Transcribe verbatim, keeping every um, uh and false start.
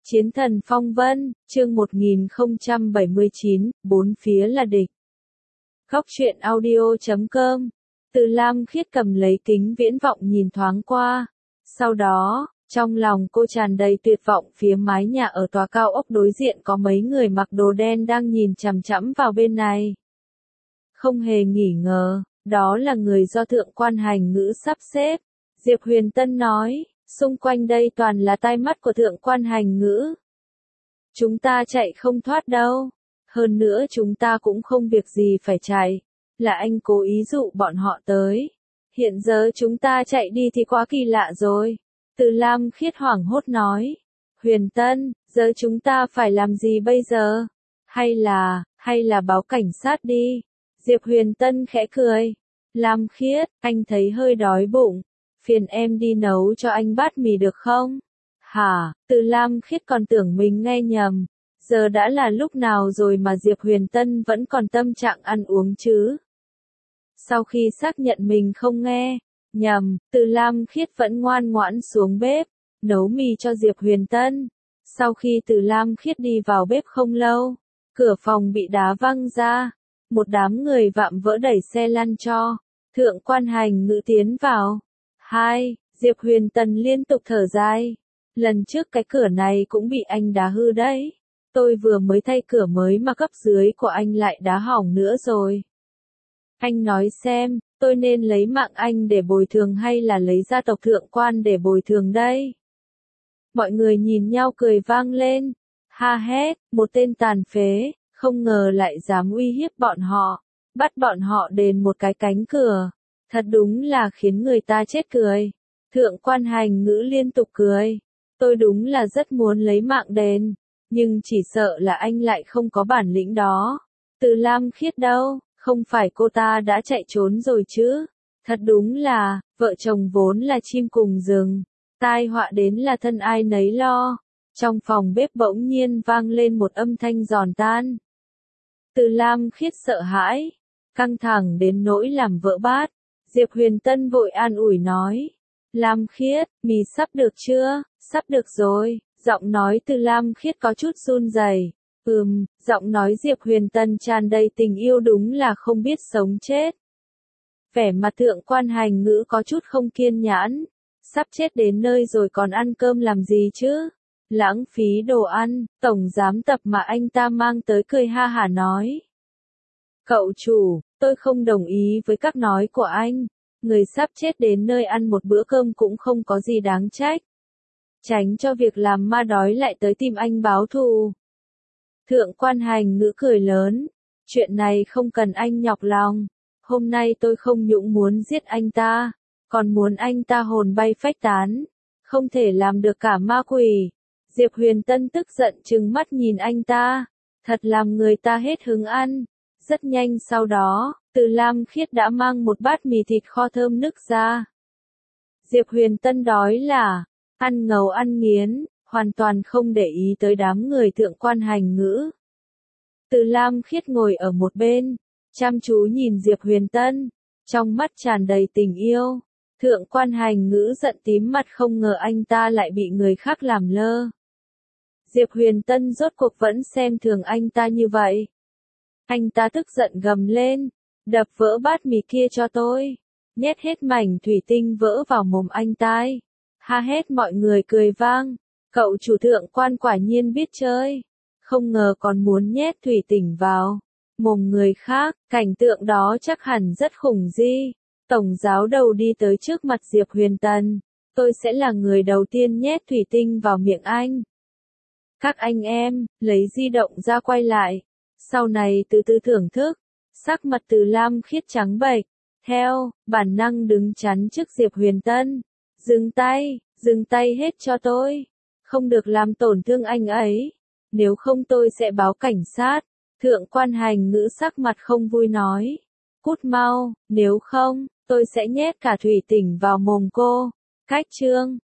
Chiến thần phong vân, chương một nghìn không trăm bảy mươi chín, bốn phía là địch. Góc truyện audio chấm com. Từ Lam Khiết cầm lấy kính viễn vọng nhìn thoáng qua. Sau đó, trong lòng cô tràn đầy tuyệt vọng, phía mái nhà ở tòa cao ốc đối diện có mấy người mặc đồ đen đang nhìn chằm chằm vào bên này. Không hề nghỉ ngờ, đó là người do Thượng Quan Hành Ngữ sắp xếp. Diệp Huyền Tân nói, xung quanh đây toàn là tai mắt của Thượng Quan Hành Ngữ. Chúng ta chạy không thoát đâu. Hơn nữa chúng ta cũng không việc gì phải chạy. Là anh cố ý dụ bọn họ tới. Hiện giờ chúng ta chạy đi thì quá kỳ lạ rồi. Từ Lam Khiết hoảng hốt nói. Huyền Tân, giờ chúng ta phải làm gì bây giờ? Hay là, hay là báo cảnh sát đi? Diệp Huyền Tân khẽ cười. Lam Khiết, anh thấy hơi đói bụng. Phiền em đi nấu cho anh bát mì được không? Hả, Từ Lam Khiết còn tưởng mình nghe nhầm. Giờ đã là lúc nào rồi mà Diệp Huyền Tân vẫn còn tâm trạng ăn uống chứ? Sau khi xác nhận mình không nghe nhầm, Từ Lam Khiết vẫn ngoan ngoãn xuống bếp, nấu mì cho Diệp Huyền Tân. Sau khi Từ Lam Khiết đi vào bếp không lâu, cửa phòng bị đá văng ra. Một đám người vạm vỡ đẩy xe lăn cho Thượng Quan Hành Ngữ tiến vào. Hai, Diệp Huyền Tân liên tục thở dài. Lần trước cái cửa này cũng bị anh đá hư đấy. Tôi vừa mới thay cửa mới mà cấp dưới của anh lại đá hỏng nữa rồi. Anh nói xem, tôi nên lấy mạng anh để bồi thường hay là lấy gia tộc Thượng Quan để bồi thường đây? Mọi người nhìn nhau cười vang lên. Ha hét, một tên tàn phế, không ngờ lại dám uy hiếp bọn họ, bắt bọn họ đền một cái cánh cửa. Thật đúng là khiến người ta chết cười. Thượng Quan Hành Ngữ liên tục cười. Tôi đúng là rất muốn lấy mạng đền, nhưng chỉ sợ là anh lại không có bản lĩnh đó. Từ Lam Khiết đâu, không phải cô ta đã chạy trốn rồi chứ? Thật đúng là, vợ chồng vốn là chim cùng rừng. Tai họa đến là thân ai nấy lo. Trong phòng bếp bỗng nhiên vang lên một âm thanh giòn tan. Từ Lam Khiết sợ hãi, căng thẳng đến nỗi làm vỡ bát. Diệp Huyền Tân vội an ủi nói. Lam Khiết, mì sắp được chưa? Sắp được rồi. Giọng nói Từ Lam Khiết có chút run rẩy. Ừm, giọng nói Diệp Huyền Tân tràn đầy tình yêu, đúng là không biết sống chết. Vẻ mặt Thượng Quan Hành Ngữ có chút không kiên nhẫn. Sắp chết đến nơi rồi còn ăn cơm làm gì chứ? Lãng phí đồ ăn. Tổng giám tập mà anh ta mang tới cười ha hả nói. Cậu chủ, tôi không đồng ý với các nói của anh. Người sắp chết đến nơi ăn một bữa cơm cũng không có gì đáng trách. Tránh cho việc làm ma đói lại tới tìm anh báo thù. Thượng Quan Hành Ngữ cười lớn. Chuyện này không cần anh nhọc lòng. Hôm nay tôi không những muốn giết anh ta, còn muốn anh ta hồn bay phách tán. Không thể làm được cả ma quỷ. Diệp Huyền Tân tức giận trừng mắt nhìn anh ta. Thật làm người ta hết hứng ăn. Rất nhanh sau đó, Từ Lam Khiết đã mang một bát mì thịt kho thơm nức ra. Diệp Huyền Tân đói là, ăn ngầu ăn nghiến, hoàn toàn không để ý tới đám người Thượng Quan Hành Ngữ. Từ Lam Khiết ngồi ở một bên, chăm chú nhìn Diệp Huyền Tân, trong mắt tràn đầy tình yêu. Thượng Quan Hành Ngữ giận tím mặt, không ngờ anh ta lại bị người khác làm lơ. Diệp Huyền Tân rốt cuộc vẫn xem thường anh ta như vậy. Anh ta tức giận gầm lên, đập vỡ bát mì kia cho tôi, nhét hết mảnh thủy tinh vỡ vào mồm anh ta. Ha hét, mọi người cười vang, cậu chủ Thượng Quan quả nhiên biết chơi, không ngờ còn muốn nhét thủy tinh vào mồm người khác, cảnh tượng đó chắc hẳn rất khủng di. Tổng giáo đầu đi tới trước mặt Diệp Huyền Tân, tôi sẽ là người đầu tiên nhét thủy tinh vào miệng anh. Các anh em, lấy di động ra quay lại. Sau này từ từ thưởng thức, sắc mặt Từ Lam Khiết trắng bệch, theo bản năng đứng chắn trước Diệp Huyền Tân. Dừng tay, dừng tay hết cho tôi, không được làm tổn thương anh ấy, nếu không tôi sẽ báo cảnh sát. Thượng Quan Hành Ngữ sắc mặt không vui nói, cút mau, nếu không, tôi sẽ nhét cả thủy tinh vào mồm cô. Cách chương